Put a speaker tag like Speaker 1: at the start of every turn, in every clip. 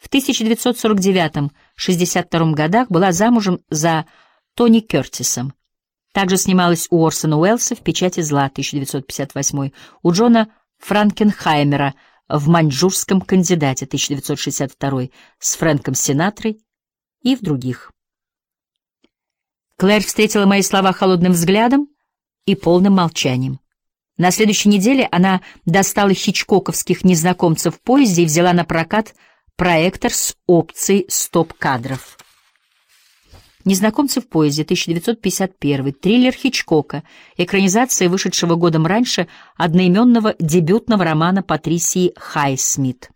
Speaker 1: В 1949-62 годах была замужем за Тони Кёртисом. Также снималась у Орсона Уэллса в «Печати зла» 1958, у Джона Франкенхаймера в «Маньчжурском кандидате» 1962, с Фрэнком Синатрой и в других. Клэр встретила мои слова холодным взглядом и полным молчанием. На следующей неделе она достала хичкоковских «Незнакомцев в поезде» и взяла на прокат проектор с опцией стоп-кадров. «Незнакомцы в поезде», 1951, триллер Хичкока, экранизация вышедшего годом раньше одноименного дебютного романа Патрисии Хайсмит.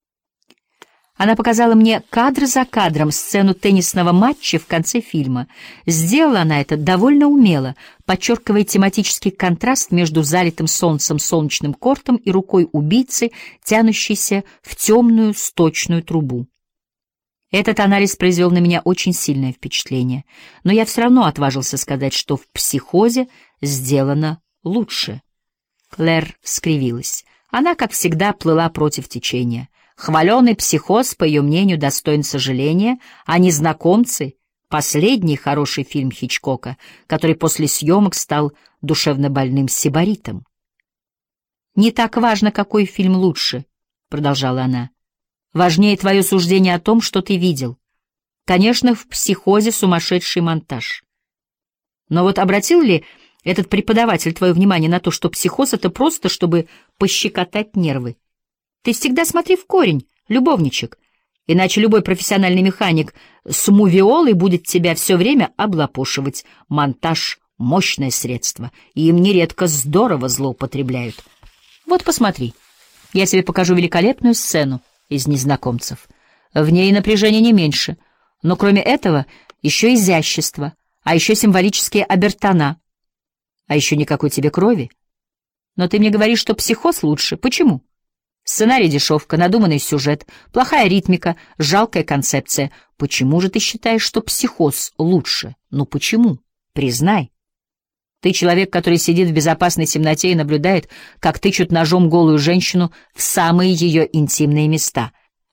Speaker 1: Она показала мне кадр за кадром сцену теннисного матча в конце фильма. Сделала она это довольно умело, подчеркивая тематический контраст между залитым солнцем солнечным кортом и рукой убийцы, тянущейся в темную сточную трубу. Этот анализ произвел на меня очень сильное впечатление, но я все равно отважился сказать, что в «Психозе» сделано лучше. Клэр скривилась. Она, как всегда, плыла против течения. Хваленый «Психоз», по ее мнению, достоин сожаления, а «Незнакомцы» — последний хороший фильм Хичкока, который после съемок стал душевнобольным сибаритом. «Не так важно, какой фильм лучше», — продолжала она. «Важнее твое суждение о том, что ты видел. Конечно, в «Психозе» сумасшедший монтаж. Но вот обратил ли этот преподаватель твое внимание на то, что «Психоз» — это просто, чтобы пощекотать нервы? Ты всегда смотри в корень, любовничек, иначе любой профессиональный механик с мувиолой будет тебя все время облапошивать. Монтаж — мощное средство, и им нередко здорово злоупотребляют. Вот посмотри, я тебе покажу великолепную сцену из «Незнакомцев». В ней напряжение не меньше, но кроме этого еще изящество, а еще символические обертона, а еще никакой тебе крови. Но ты мне говоришь, что «Психоз» лучше. Почему? Сценарий — дешевка, надуманный сюжет, плохая ритмика, жалкая концепция. Почему же ты считаешь, что «Психоз» лучше? Ну почему? Признай. Ты человек, который сидит в безопасной темноте и наблюдает, как тычут ножом голую женщину в самые ее интимные места.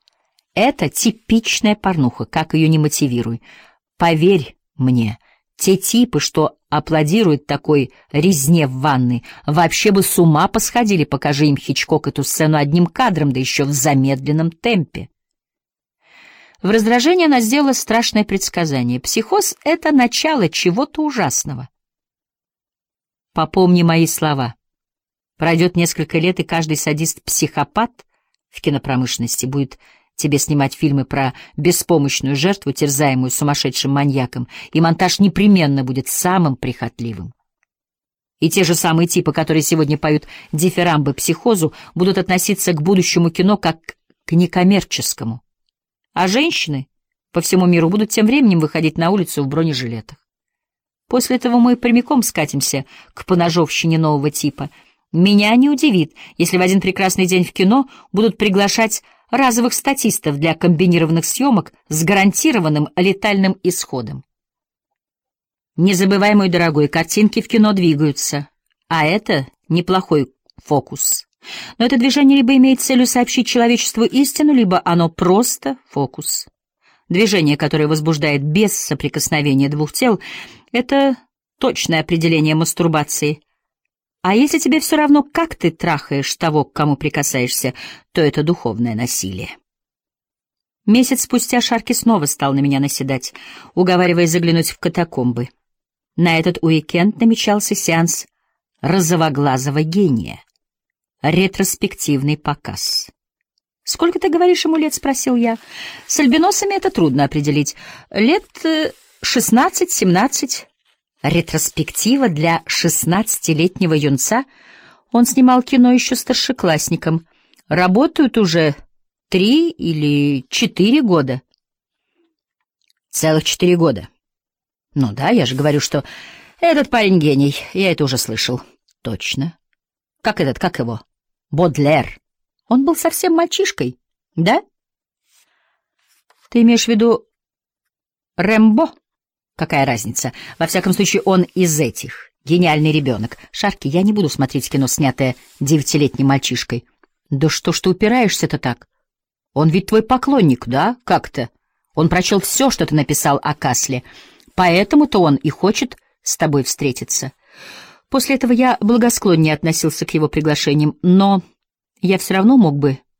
Speaker 1: Это типичная порнуха, как ее не мотивируй. Поверь мне, те типы, что аплодируют такой резне в ванной, вообще бы с ума посходили, покажи им Хичкок эту сцену одним кадром, да еще в замедленном темпе. В раздражении она сделала страшное предсказание. «Психоз» — это начало чего-то ужасного. Попомни мои слова. Пройдет несколько лет, и каждый садист-психопат в кинопромышленности будет тебе снимать фильмы про беспомощную жертву, терзаемую сумасшедшим маньяком, и монтаж непременно будет самым прихотливым. И те же самые типы, которые сегодня поют дифирамбы «Психозу», будут относиться к будущему кино как к некоммерческому. А женщины по всему миру будут тем временем выходить на улицу в бронежилетах. После этого мы прямиком скатимся к поножовщине нового типа. Меня не удивит, если в один прекрасный день в кино будут приглашать разовых статистов для комбинированных съемок с гарантированным летальным исходом. Не забывай, мой дорогой, картинки в кино двигаются, а это неплохой фокус. Но это движение либо имеет целью сообщить человечеству истину, либо оно просто фокус. Движение, которое возбуждает без соприкосновения двух тел, — это точное определение мастурбации. А если тебе все равно, как ты трахаешь того, к кому прикасаешься, то это духовное насилие. Месяц спустя Шарки снова стал на меня наседать, уговаривая заглянуть в катакомбы. На этот уикенд намечался сеанс розовоглазого гения. Ретроспективный показ. «Сколько, ты говоришь, ему лет?» — спросил я. «С альбиносами это трудно определить. Лет 16-17. Ретроспектива для 16-летнего юнца. Он снимал кино еще старшеклассником. Работают уже 3 или 4 года». «Целых 4 года. Ну да, я же говорю, что этот парень гений. Я это уже слышал». «Точно. Как его? Бодлер. Он был совсем мальчишкой, да?» «Ты имеешь в виду Рэмбо?» «Какая разница? Во всяком случае, он из этих. Гениальный ребенок. Шарки, я не буду смотреть кино, снятое 9-летним мальчишкой». «Да что ж ты упираешься-то так? Он ведь твой поклонник, да, как-то? Он прочел все, что ты написал о Касле, поэтому-то он и хочет с тобой встретиться. После этого я благосклоннее относился к его приглашениям, но я все равно мог бы